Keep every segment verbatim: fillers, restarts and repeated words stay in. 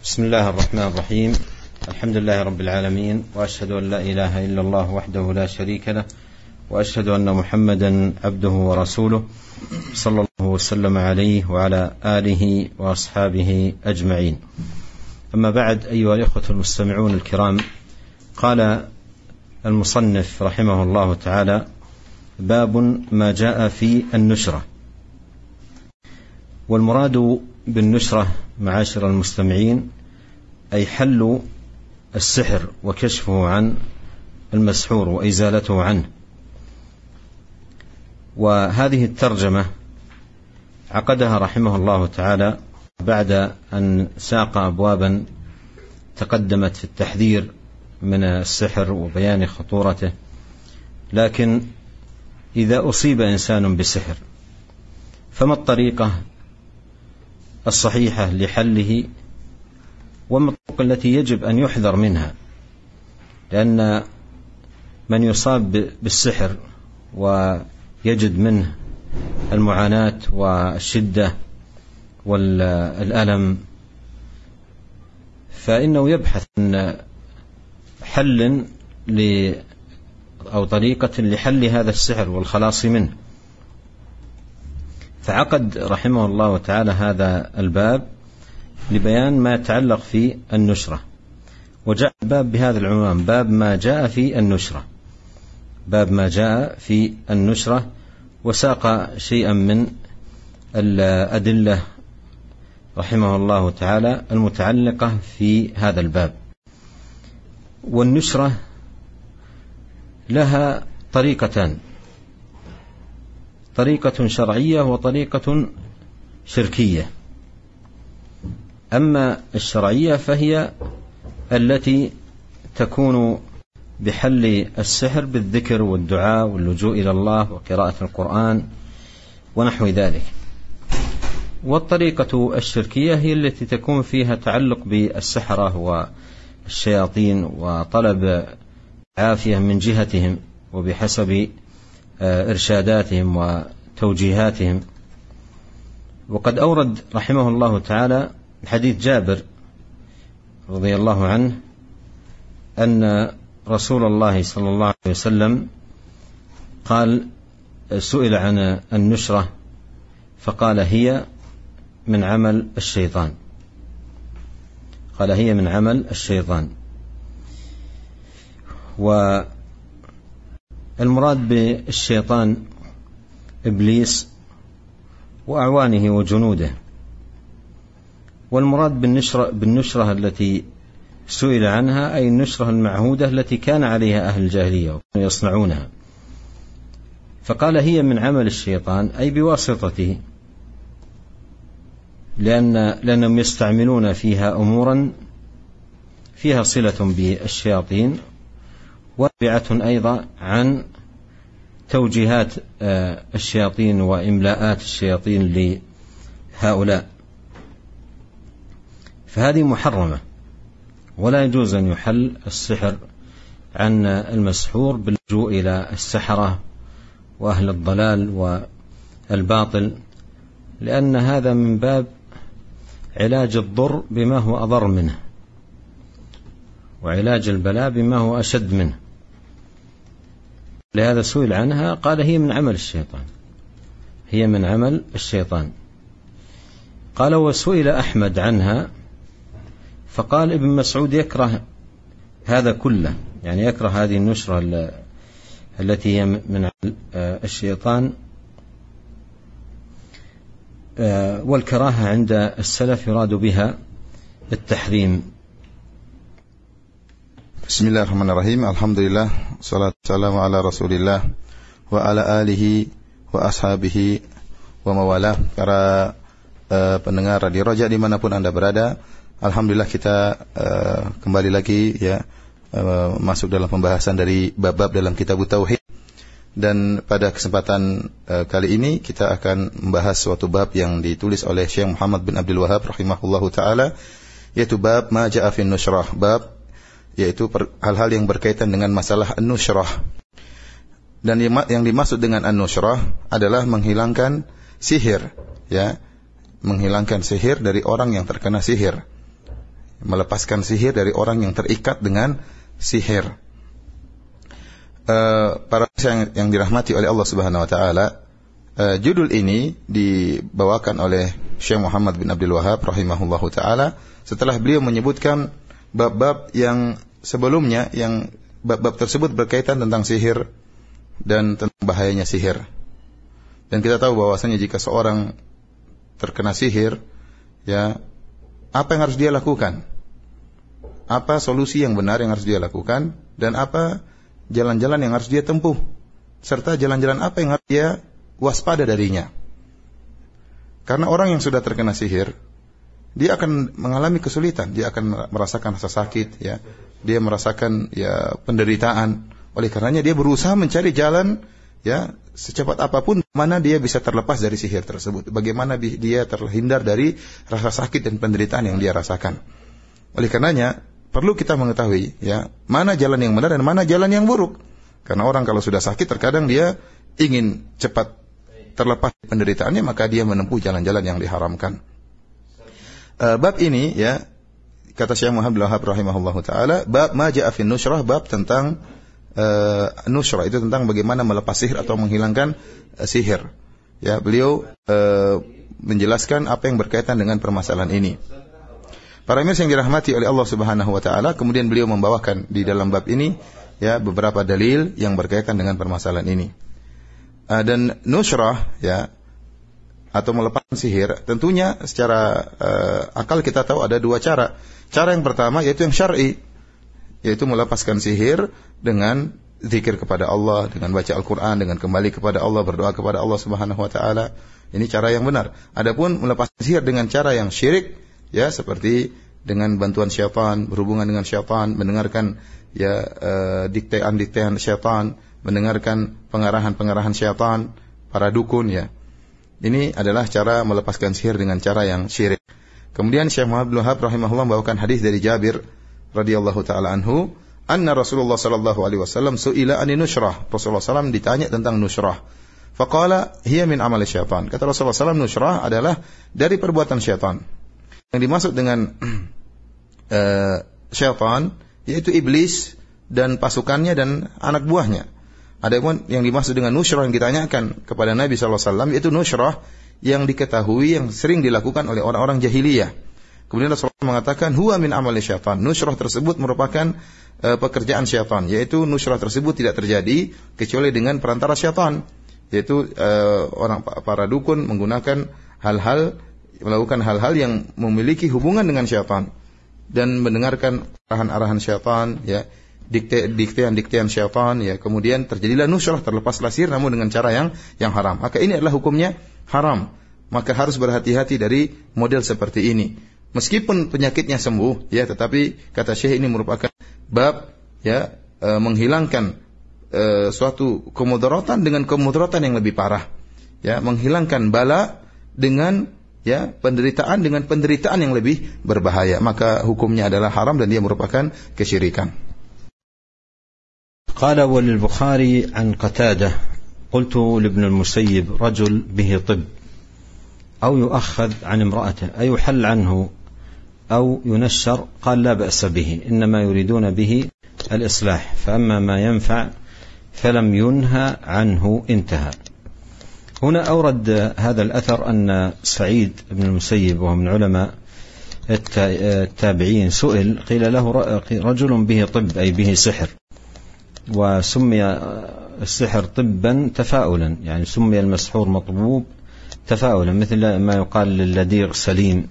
بسم الله الرحمن الرحيم. الحمد لله رب العالمين، وأشهد أن لا إله إلا الله وحده لا شريك له، وأشهد أن محمدا عبده ورسوله صلى الله وسلم عليه وعلى آله وأصحابه أجمعين. أما بعد، أيها الإخوة المستمعون الكرام، قال المصنف رحمه الله تعالى: باب ما جاء في النشرة. والمراد بالنشرة معاشر المستمعين أي حل السحر وكشفه عن المسحور وإزالته عنه. وهذه الترجمة عقدها رحمه الله تعالى بعد أن ساق أبوابا تقدمت في التحذير من السحر وبيان خطورته. لكن إذا أصيب إنسان بسحر فما الطريقة الصحيحة لحله، وما الطرق التي يجب أن يحذر منها؟ لأن من يصاب بالسحر ويجد منه المعاناة والشدة والألم فإنه يبحث عن حل أو طريقة لحل هذا السحر والخلاص منه. فعقد رحمه الله تعالى هذا الباب لبيان ما يتعلق في النشرة، وجاء الباب بهذا العنوان: باب ما جاء في النشرة. باب ما جاء في النشرة، وساق شيئا من الأدلة رحمه الله تعالى المتعلقة في هذا الباب. والنشرة لها طريقتان: طريقة شرعية وطريقة شركية. أما الشرعية فهي التي تكون بحل السحر بالذكر والدعاء واللجوء إلى الله وقراءة القرآن ونحو ذلك. والطريقة الشركية هي التي تكون فيها تعلق بالسحرة والشياطين وطلب عافية من جهتهم وبحسب إرشاداتهم وتوجيهاتهم. وقد أورد رحمه الله تعالى حديث جابر رضي الله عنه أن رسول الله صلى الله عليه وسلم قال: سئل عن النشرة فقال: هي من عمل الشيطان. قال: هي من عمل الشيطان. والمراد بالشيطان إبليس وأعوانه وجنوده. والمراد بالنشرة, بالنشرة التي سئل عنها أي النشرة المعهودة التي كان عليها أهل الجاهلية وكانوا يصنعونها. فقال: هي من عمل الشيطان أي بواسطته، لأن لأنهم يستعملون فيها أمورا فيها صلة بالشياطين، وابعة أيضا عن توجيهات الشياطين وإملاءات الشياطين لهؤلاء. فهذه محرمة، ولا يجوز أن يحل السحر عن المسحور باللجوء إلى السحرة وأهل الضلال والباطل، لأن هذا من باب علاج الضر بما هو أضر منه، وعلاج البلاء بما هو أشد منه. لهذا سئل عنها قال: هي من عمل الشيطان، هي من عمل الشيطان. قال: وسئل أحمد عنها فقال: ابن مسعود يكره هذا كله، يعني يكره هذه النشرة التي هي من عمل الشيطان. والكراهة عند السلف يراد بها التحريم. Bismillahirrahmanirrahim. Alhamdulillah, salatu wassalamu ala Rasulillah wa ala alihi wa ashabihi wa mawalah. Para uh, pendengar Radio Roja dimanapun Anda berada, alhamdulillah kita uh, kembali lagi ya uh, masuk dalam pembahasan dari bab-bab dalam kitab Tauhid. Dan pada kesempatan uh, kali ini kita akan membahas suatu bab yang ditulis oleh Syekh Muhammad bin Abdul Wahhab rahimahullahu taala, yaitu bab ma ja'a fi nushrah, bab yaitu hal-hal yang berkaitan dengan masalah an-nushrah. Dan yang dimaksud dengan an-nushrah adalah menghilangkan sihir, ya, menghilangkan sihir dari orang yang terkena sihir. melepaskan sihir dari orang yang terikat dengan sihir. Uh, para yang, yang dirahmati oleh Allah Subhanahu wa taala, uh, judul ini dibawakan oleh Syekh Muhammad bin Abdul Wahhab rahimahullahu taala setelah beliau menyebutkan bab-bab yang sebelumnya, yang bab-bab tersebut berkaitan tentang sihir dan tentang bahayanya sihir. Dan kita tahu bahwasanya jika seorang terkena sihir, ya, apa yang harus dia lakukan? Apa solusi yang benar yang harus dia lakukan, dan apa jalan-jalan yang harus dia tempuh, serta jalan-jalan apa yang harus dia waspada darinya. Karena orang yang sudah terkena sihir, dia akan mengalami kesulitan, dia akan merasakan rasa sakit, ya, dia merasakan ya penderitaan. Oleh karenanya dia berusaha mencari jalan, ya, secepat apapun mana dia bisa terlepas dari sihir tersebut, bagaimana dia terhindar dari rasa sakit dan penderitaan yang dia rasakan. Oleh karenanya perlu kita mengetahui, ya, mana jalan yang benar dan mana jalan yang buruk. Karena orang kalau sudah sakit terkadang dia ingin cepat terlepas dari penderitaannya, maka dia menempuh jalan-jalan yang diharamkan. Uh, bab ini, ya, kata Syekh Muhammad bin Wahhab rahimahullahu taala, bab ma ja'a fi nushrah, bab tentang Uh, nushrah, itu tentang bagaimana melepas sihir atau menghilangkan uh, sihir. Ya, beliau uh, menjelaskan apa yang berkaitan dengan permasalahan ini. Para mirsa yang dirahmati oleh Allah Subhanahu wa taala, kemudian beliau membawakan di dalam bab ini, ya, beberapa dalil yang berkaitan dengan permasalahan ini. Uh, dan nushrah, ya, atau melepaskan sihir, tentunya secara uh, akal kita tahu ada dua cara. Cara yang pertama yaitu yang syar'i, yaitu melepaskan sihir dengan zikir kepada Allah, dengan baca Al-Quran, dengan kembali kepada Allah, berdoa kepada Allah Subhanahu wa taala. Ini cara yang benar. Adapun melepaskan sihir dengan cara yang syirik, ya, seperti dengan bantuan syaitan, berhubungan dengan syaitan, mendengarkan, ya, uh, diktean-diktean syaitan, mendengarkan pengarahan-pengarahan syaitan, para dukun, ya. Ini adalah cara melepaskan sihir dengan cara yang syirik. Kemudian Syekh Muhammad bin Wahhab rahimahullah membawakan hadis dari Jabir radhiyallahu taala anhu, anna Rasulullah sallallahu alaihi wasallam su'ila ani nushrah. Rasulullah sallallahu alaihi wasallam ditanya tentang nushrah. Faqala hiya min amali syaitan. Kata Rasulullah sallallahu alaihi wasallam, nushrah adalah dari perbuatan syaitan. Yang dimaksud dengan uh, syaitan yaitu iblis dan pasukannya dan anak buahnya. Adapun yang dimaksud dengan nushrah yang ditanyakan kepada Nabi sallallahu alaihi wasallam yaitu nushrah yang diketahui, yang sering dilakukan oleh orang-orang jahiliyah. Kemudian Rasulullah mengatakan huwa min amali syaitan. Nushrah tersebut merupakan uh, pekerjaan syaitan, yaitu nushrah tersebut tidak terjadi kecuali dengan perantara syaitan, yaitu uh, orang para dukun menggunakan hal-hal, melakukan hal-hal yang memiliki hubungan dengan syaitan dan mendengarkan arahan-arahan syaitan, ya, dikte, diktean-diktean syaitan, ya, kemudian terjadilah nushrah, terlepaslah sihir namun dengan cara yang yang haram. Maka ini adalah hukumnya haram. Maka harus berhati-hati dari model seperti ini. Meskipun penyakitnya sembuh, ya, tetapi kata Syekh ini merupakan bab, ya, e, menghilangkan e, suatu kemudaratan dengan kemudaratan yang lebih parah, ya, menghilangkan bala dengan, ya, penderitaan dengan penderitaan yang lebih berbahaya. Maka hukumnya adalah haram dan dia merupakan kesyirikan. Qala wal Bukhari an Qatadah qultu li Ibn al-Musayyib rajul bihi tib aw yu'akhadh an imra'atihi ay yuhall anhu أو ينشر. قال لا بأس به إنما يريدون به الإصلاح فأما ما ينفع فلم ينهى عنه انتهى. هنا أورد هذا الأثر أن سعيد بن المسيب وهو من علماء التابعين سئل قيل له رجل به طب أي به سحر، وسمي السحر طبا تفاؤلا، يعني سمي المسحور مطبوب تفاؤلا مثل ما يقال للدير سليم.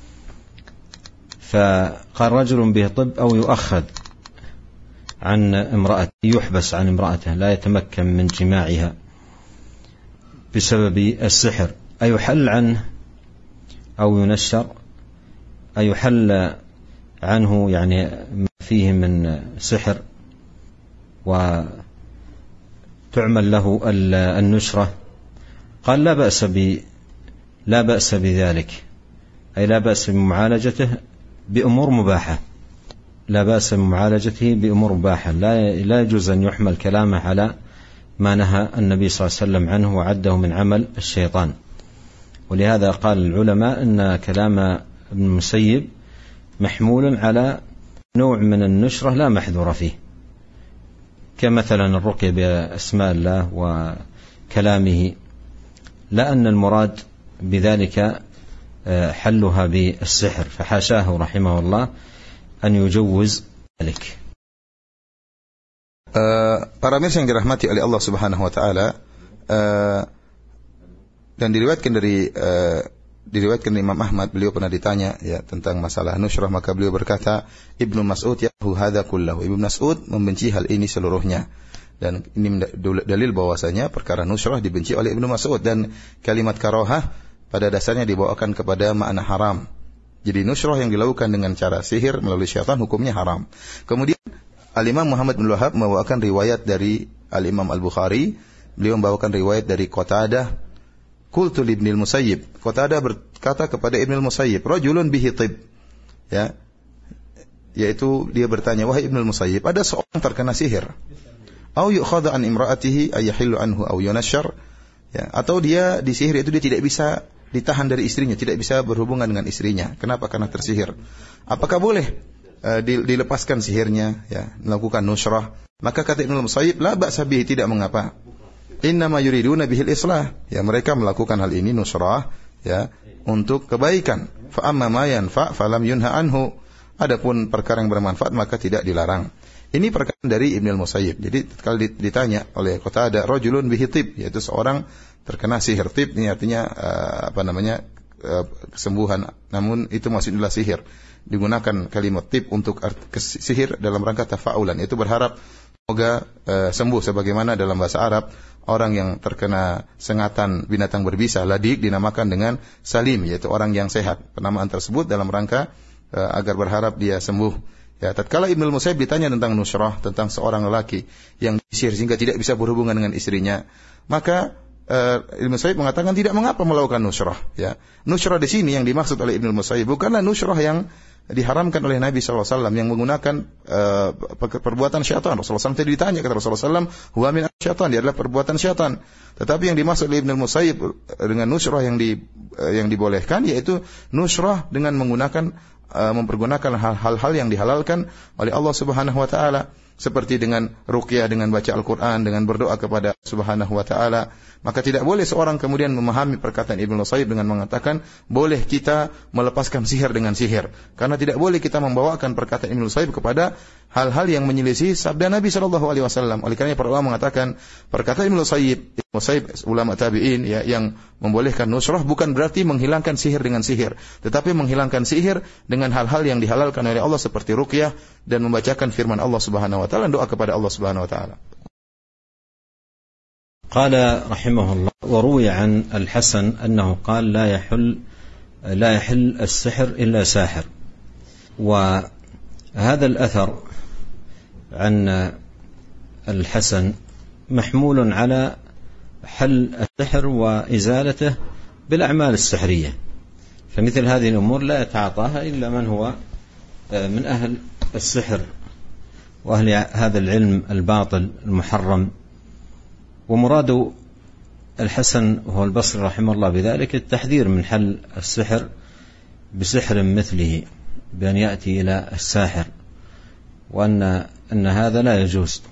فقال رجل به طب أو يؤخذ عن امرأته، يحبس عن امرأته لا يتمكن من جماعها بسبب السحر، أيحل عنه أو ينشر، أيحل عنه يعني ما فيه من سحر وتعمل له النشرة؟ قال لا بأس ب لا بأس بذلك، أي لا بأس بمعالجته بأمور مباحة، لا بأس بمعالجته بأمور مباحة، لا لا يجوز أن يحمل كلامه على ما نهى النبي صلى الله عليه وسلم عنه وعده من عمل الشيطان. ولهذا قال العلماء أن كلام ابن المسيب محمول على نوع من النشرة لا محذور فيه، كمثلا الرقية بأسماء الله وكلامه، لا أن المراد بذلك حلها بالسحر، فحاشاه رحمه الله أن يجوز ذلك. Uh, para mirsa yang dirahmati oleh Allah Subhanahu wa taala, uh, dan diriwayatkan dari uh, diriwayatkan Imam Ahmad, beliau pernah ditanya ya tentang masalah nusyrah, maka beliau berkata, Ibnu Mas'ud yahu hadza kullahu. Ibnu Mas'ud membenci hal ini seluruhnya. Dan ini dalil bahwasanya perkara nusyrah dibenci oleh Ibnu Mas'ud, dan kalimat karahah pada dasarnya dibawakan kepada makna haram. Jadi nusyrah yang dilakukan dengan cara sihir melalui syaitan hukumnya haram. Kemudian Al-Imam Muhammad bin Wahab membawakan riwayat dari Al-Imam Al-Bukhari. Beliau membawakan riwayat dari Qatadah, qultu li Ibnul Musayyib. Qatadah berkata kepada Ibnul Musayyib, rajulun bihi tib. Ya. Yaitu dia bertanya, wahai Ibnul Musayyib, ada seorang terkena sihir. Au yu'khadha an imra'atihi ay yahillu anhu aw yunashar. Ya, atau dia disihir, itu dia tidak bisa ditahan dari istrinya, tidak bisa berhubungan dengan istrinya. Kenapa? Karena tersihir. Apakah boleh dilepaskan sihirnya, ya, melakukan nusyrah? Maka kata Ibnu Musayyib, la ba'sa bihi, tidak mengapa. Innama yuriduna bihil islah. Ya, mereka melakukan hal ini nusyrah, ya, untuk kebaikan. Fa amma ma yanfa falam yunha anhu. Adapun perkara yang bermanfaat maka tidak dilarang. Ini perkataan dari Ibnu Musayyib. Jadi kalau ditanya oleh Qatadah, rajulun bihi tib, yaitu seorang terkena sihir. Tib ini artinya uh, apa namanya? Uh, kesembuhan, namun itu maksudnya sihir. Digunakan kalimat tib untuk sihir dalam rangka tafaulan, itu berharap semoga uh, sembuh, sebagaimana dalam bahasa Arab orang yang terkena sengatan binatang berbisa, ladik, dinamakan dengan salim, yaitu orang yang sehat. Penamaan tersebut dalam rangka uh, agar berharap dia sembuh. Ya, tatkala Ibnu Musayyib ditanya tentang nusyrah, tentang seorang lelaki yang disihir sehingga tidak bisa berhubungan dengan istrinya, maka Uh, Ibnu Musayyib mengatakan tidak mengapa melakukan nusyrah. Ya, nusyrah di sini yang dimaksud oleh Ibnu Musayyib bukanlah nusyrah yang diharamkan oleh Nabi sallallahu alaihi wasallam yang menggunakan uh, perbuatan syaitan. Rasulullah sallallahu alaihi wasallam tadi ditanya kata Rasulullah sallallahu alaihi wasallam, huwa min syaitan, dia adalah perbuatan syaitan. Tetapi yang dimaksud oleh Ibnu Musayyib dengan nusyrah yang di uh, yang dibolehkan yaitu nusyrah dengan menggunakan uh, mempergunakan hal-hal yang dihalalkan oleh Allah Subhanahu wa taala, seperti dengan ruqyah, dengan baca Al-Quran, dengan berdoa kepada Subhanahu wa ta'ala. Maka tidak boleh seorang kemudian memahami perkataan Ibnu Musayyib dengan mengatakan boleh kita melepaskan sihir dengan sihir, karena tidak boleh kita membawakan perkataan Ibnu Musayyib kepada hal-hal yang menyelisih sabda Nabi sallallahu alaihi wasallam. Oleh karena para ulama mengatakan perkataan Ibnu Musayyib, Ibnu Musayyib ulama tabi'in ya, yang membolehkan nusyrah bukan berarti menghilangkan sihir dengan sihir, tetapi menghilangkan sihir dengan hal-hal yang dihalalkan oleh Allah seperti ruqyah dan membacakan firman Allah Subhanahu wa ta'ala, doa kepada Allah Subhanahu wa ta'ala. قال رحمه الله وروي عن الحسن أنه قال لا يحل لا يحل السحر إلا ساحر. وهذا الأثر عن الحسن محمول على حل السحر وإزالته بالأعمال السحرية، فمثل هذه الأمور لا يتعاطاها إلا من هو من أهل السحر وأهل هذا العلم الباطل المحرم. ومراد الحسن وهو البصري رحمه الله بذلك التحذير من حل السحر بسحر مثله، بأن يأتي إلى الساحر، وأن أن هذا لا يجوز.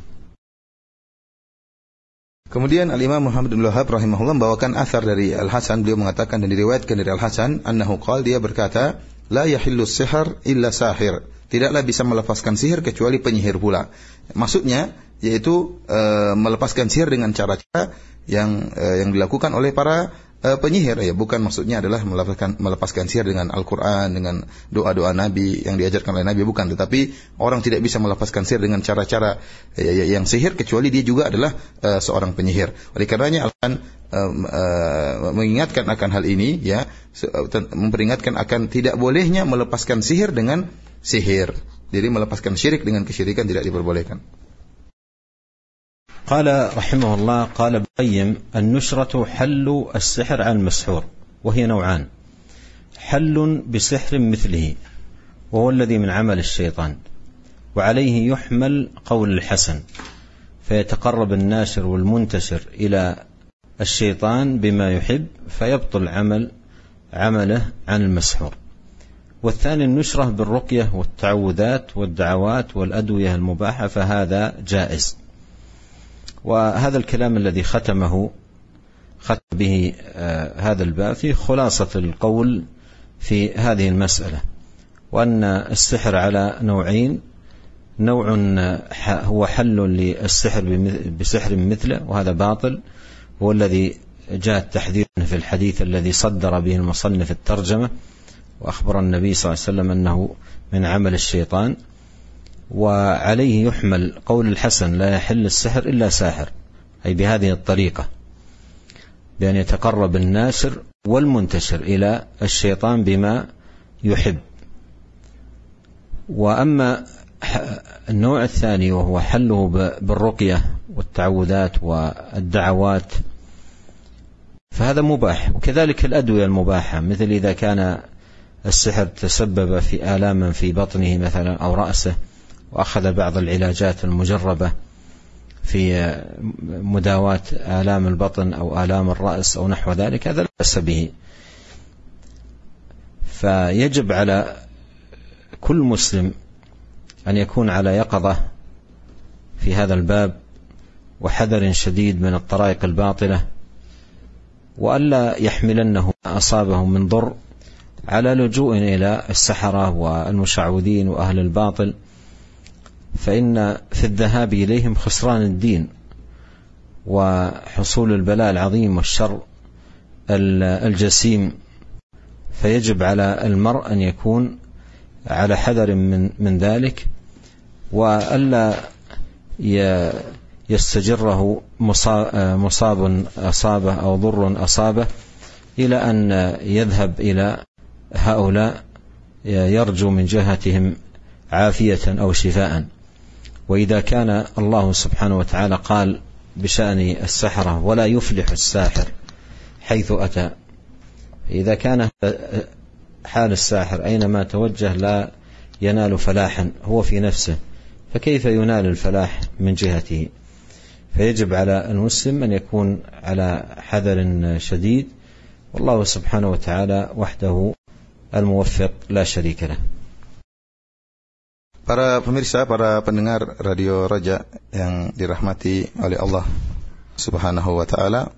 Kemudian Al-Imam Muhammad bin Wahab rahimahullah membawakan athar dari Al-Hasan, beliau mengatakan dan diriwayatkan dari Al-Hasan annahu qala, dia berkata, la yahillu sihr illa sahir, tidaklah bisa melepaskan sihir kecuali penyihir pula. Maksudnya yaitu e, melepaskan sihir dengan cara-cara yang e, yang dilakukan oleh para e, penyihir, ya, bukan maksudnya adalah melepaskan melepaskan sihir dengan Al-Qur'an, dengan doa-doa Nabi yang diajarkan oleh Nabi, bukan. Tetapi orang tidak bisa melepaskan sihir dengan cara-cara e, yang sihir kecuali dia juga adalah e, seorang penyihir. Oleh karenanya akan e, e, mengingatkan akan hal ini, ya, memperingatkan akan tidak bolehnya melepaskan sihir dengan sihir. Jadi melepaskan syirik dengan kesyirikan tidak diperbolehkan. قال رحمه الله قال ابن القيم النشرة حل السحر على المسحور، وهي نوعان: حل بسحر مثله وهو الذي من عمل الشيطان، وعليه يحمل قول الحسن، فيتقرب الناشر والمنتشر إلى الشيطان بما يحب فيبطل عمل عمله عن المسحور. والثاني النشرة بالرقية والتعوذات والدعوات والأدوية المباحة، فهذا جائز. وهذا الكلام الذي ختمه ختم به آه هذا الباب في خلاصة القول في هذه المسألة، وأن السحر على نوعين: نوع هو حل للسحر بسحر مثله، وهذا باطل، هو الذي جاء التحذير في الحديث الذي صدر به المصنف الترجمة، وأخبر النبي صلى الله عليه وسلم أنه من عمل الشيطان. وعليه يحمل قول الحسن: لا يحل السحر إلا ساحر، أي بهذه الطريقة، بأن يتقرب الناشر والمنتشر إلى الشيطان بما يحب. وأما النوع الثاني وهو حله بالرقية والتعوذات والدعوات فهذا مباح، وكذلك الأدوية المباحة، مثل إذا كان السحر تسبب في آلام في بطنه مثلا أو رأسه وأخذ بعض العلاجات المجربة في مداواة آلام البطن أو آلام الرأس أو نحو ذلك، هذا لا بأس به. فيجب على كل مسلم أن يكون على يقظة في هذا الباب وحذر شديد من الطرائق الباطلة، وألا يحملنه ما أصابه من ضر على لجوء إلى السحرة والمشعوذين وأهل الباطل، فإن في الذهاب إليهم خسران الدين وحصول البلاء العظيم والشر الجسيم. فيجب على المرء أن يكون على حذر من من ذلك، وألا يستجره مصاب أصابه أو ضر أصابه إلى أن يذهب إلى هؤلاء يرجو من جهتهم عافية أو شفاء. وإذا كان الله سبحانه وتعالى قال بشأن السحرة: ولا يفلح الساحر حيث أتى، إذا كان حال الساحر أينما توجه لا ينال فلاحا هو في نفسه، فكيف ينال الفلاح من جهته؟ فيجب على المسلم أن يكون على حذر شديد، والله سبحانه وتعالى وحده الموفق لا شريك له. Para pemirsa, para pendengar Radio Raja yang dirahmati oleh Allah Subhanahu wa taala.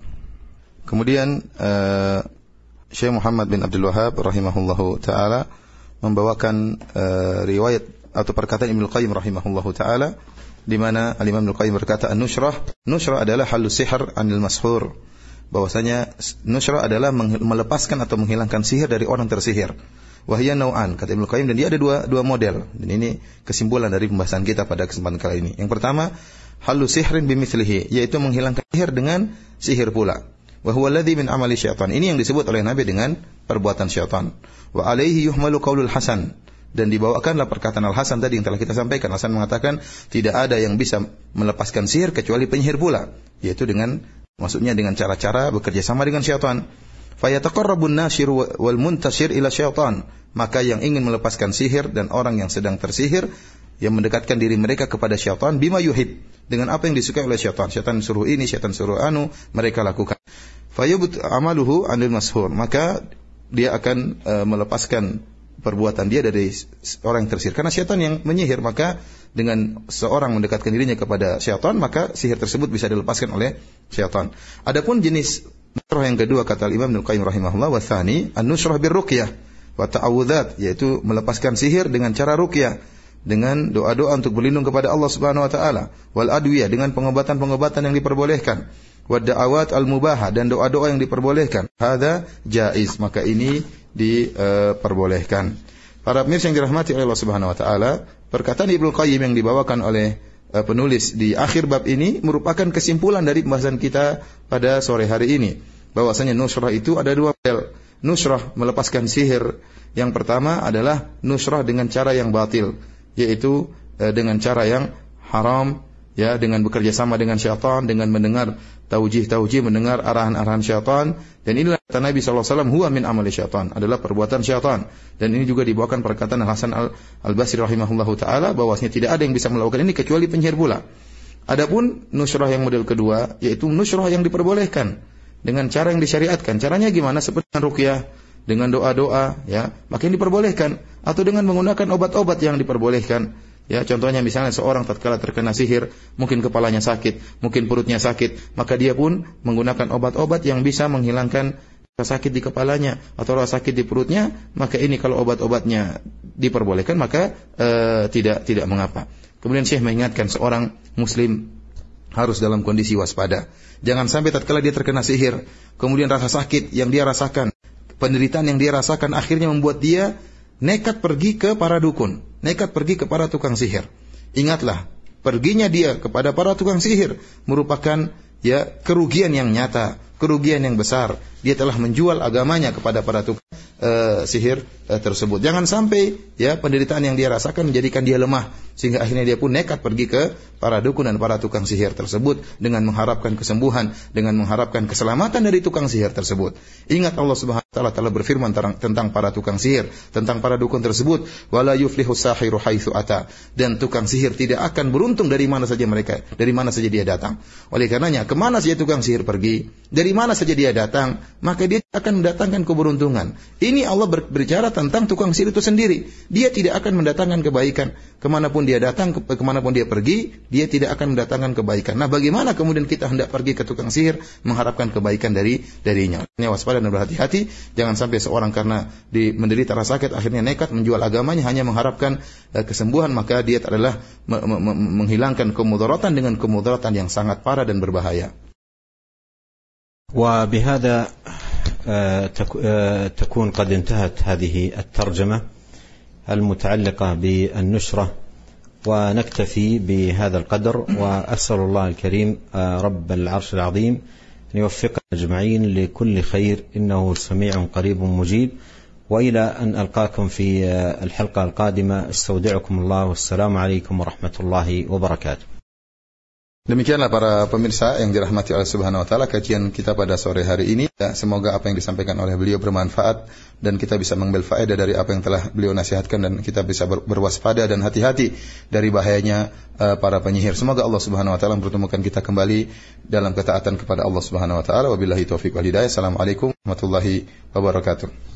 Kemudian uh, Syekh Muhammad bin Abdul Wahhab rahimahullahu taala membawakan uh, riwayat atau perkataan Ibnu Qayyim rahimahullahu taala, di mana Al-Imam Ibnu Qayyim berkata, an-nushrah, nushrah adalah halus sihir anil mashhur, bahwasanya nushrah adalah melepaskan atau menghilangkan sihir dari orang tersihir. Wahia nau'an, kata Ibnu Qayyim, dan dia ada dua dua model. Dan ini kesimpulan dari pembahasan kita pada kesempatan kali ini. Yang pertama, halus sihrin bimithlihi, yaitu menghilangkan sihir dengan sihir pula. Wa huwa alladhi min amali syaitan. Ini yang disebut oleh Nabi dengan perbuatan syaitan. Wa alaihi yuhmalu qaulul Hasan, dan dibawakanlah perkataan Al-Hasan tadi yang telah kita sampaikan. Hasan mengatakan tidak ada yang bisa melepaskan sihir kecuali penyihir pula, yaitu dengan, maksudnya dengan cara-cara bekerja sama dengan syaitan. Fayataqarrabun nashir wal muntashir ila syaitan, maka yang ingin melepaskan sihir dan orang yang sedang tersihir yang mendekatkan diri mereka kepada syaitan bima yuhib, dengan apa yang disukai oleh syaitan. Syaitan suruh ini, syaitan suruh anu, mereka lakukan. Fayubut amaluhu anil mashur, maka dia akan uh, melepaskan perbuatan dia dari orang yang tersihir, karena syaitan yang menyihir. Maka dengan seorang mendekatkan dirinya kepada syaitan, maka sihir tersebut bisa dilepaskan oleh syaitan. Adapun jenis nushrah yang kedua, kata Imam Ibnu Qayyim rahimahullah, wa tsani an-nushrah bir-ruqyah wa ta'awudzat, yaitu melepaskan sihir dengan cara ruqyah, dengan doa-doa untuk berlindung kepada Allah Subhanahu wa taala, wal adwiyah, dengan pengobatan-pengobatan yang diperbolehkan, wa da'awat al-mubahah, dan doa-doa yang diperbolehkan. Hadza jaiz, maka ini diperbolehkan. Para pemirsa yang dirahmati oleh Allah Subhanahu wa taala, perkataan Ibnu Qayyim yang dibawakan oleh penulis di akhir bab ini merupakan kesimpulan dari pembahasan kita pada sore hari ini, bahwasanya nushrah itu ada dua model. Nushrah melepaskan sihir, yang pertama adalah nushrah dengan cara yang batil, yaitu dengan cara yang haram, ya, dengan bekerja sama dengan syaitan, dengan mendengar taujih-taujih, mendengar arahan-arahan syaitan. Dan inilah kata Nabi sallallahu alaihi wasallam, huwa min amali syaitan, adalah perbuatan syaitan. Dan ini juga dibawakan perkataan Hasan Al-Basri rahimahullahu taala, bahwasanya tidak ada yang bisa melakukan ini kecuali penyihir pula. Adapun nushrah yang model kedua, yaitu nushrah yang diperbolehkan dengan cara yang disyariatkan. Caranya gimana? Seperti dengan ruqyah, dengan doa-doa, ya, maka ini diperbolehkan, atau dengan menggunakan obat-obat yang diperbolehkan. Ya, contohnya misalnya seorang tatkala terkena sihir, mungkin kepalanya sakit, mungkin perutnya sakit, maka dia pun menggunakan obat-obat yang bisa menghilangkan rasa sakit di kepalanya atau rasa sakit di perutnya, maka ini kalau obat-obatnya diperbolehkan maka uh, tidak tidak mengapa. Kemudian Syekh mengingatkan seorang muslim harus dalam kondisi waspada. Jangan sampai tatkala dia terkena sihir, kemudian rasa sakit yang dia rasakan, penderitaan yang dia rasakan akhirnya membuat dia nekat pergi ke para dukun, nekat pergi ke para tukang sihir. Ingatlah, perginya dia kepada para tukang sihir merupakan ya kerugian yang nyata, kerugian yang besar. Dia telah menjual agamanya kepada para tukang uh, sihir uh, tersebut. Jangan sampai ya penderitaan yang dia rasakan menjadikan dia lemah, sehingga akhirnya dia pun nekat pergi ke para dukun dan para tukang sihir tersebut dengan mengharapkan kesembuhan, dengan mengharapkan keselamatan dari tukang sihir tersebut. Ingat, Allah Subhanahu wa taala telah berfirman tentang para tukang sihir, tentang para dukun tersebut, wala yuflihu sahiru haitsu ata, dan tukang sihir tidak akan beruntung dari mana saja mereka, dari mana saja dia datang. Oleh karenanya, kemana saja tukang sihir pergi, dari mana saja dia datang, maka dia akan mendatangkan keberuntungan. Ini Allah berbicara tentang tukang sihir itu sendiri. Dia tidak akan mendatangkan kebaikan. Kemanapun dia datang, ke, kemanapun dia pergi, dia tidak akan mendatangkan kebaikan. Nah, bagaimana kemudian kita hendak pergi ke tukang sihir mengharapkan kebaikan dari darinya? Ini waspada dan berhati-hati. Jangan sampai seorang karena di, menderita rasa sakit akhirnya nekat menjual agamanya hanya mengharapkan uh, kesembuhan, maka dia adalah me, me, me, menghilangkan kemudaratan dengan kemudaratan yang sangat parah dan berbahaya. وبهذا تكون قد انتهت هذه الترجمة المتعلقة بالنشرة، ونكتفي بهذا القدر، وأسأل الله الكريم رب العرش العظيم أن يوفقنا أجمعين لكل خير، إنه سميع قريب مجيب. وإلى أن ألقاكم في الحلقة القادمة استودعكم الله، والسلام عليكم ورحمة الله وبركاته. Demikianlah para pemirsa yang dirahmati Allah Subhanahu wa taala, kajian kita pada sore hari ini. Ya, semoga apa yang disampaikan oleh beliau bermanfaat dan kita bisa mengambil faedah dari apa yang telah beliau nasihatkan, dan kita bisa ber- berwaspada dan hati-hati dari bahayanya uh, para penyihir. Semoga Allah Subhanahu wa taala mempertemukan kita kembali dalam ketaatan kepada Allah Subhanahu wa taala. Wabillahi taufiq wal hidayah. Assalamualaikum warahmatullahi wabarakatuh.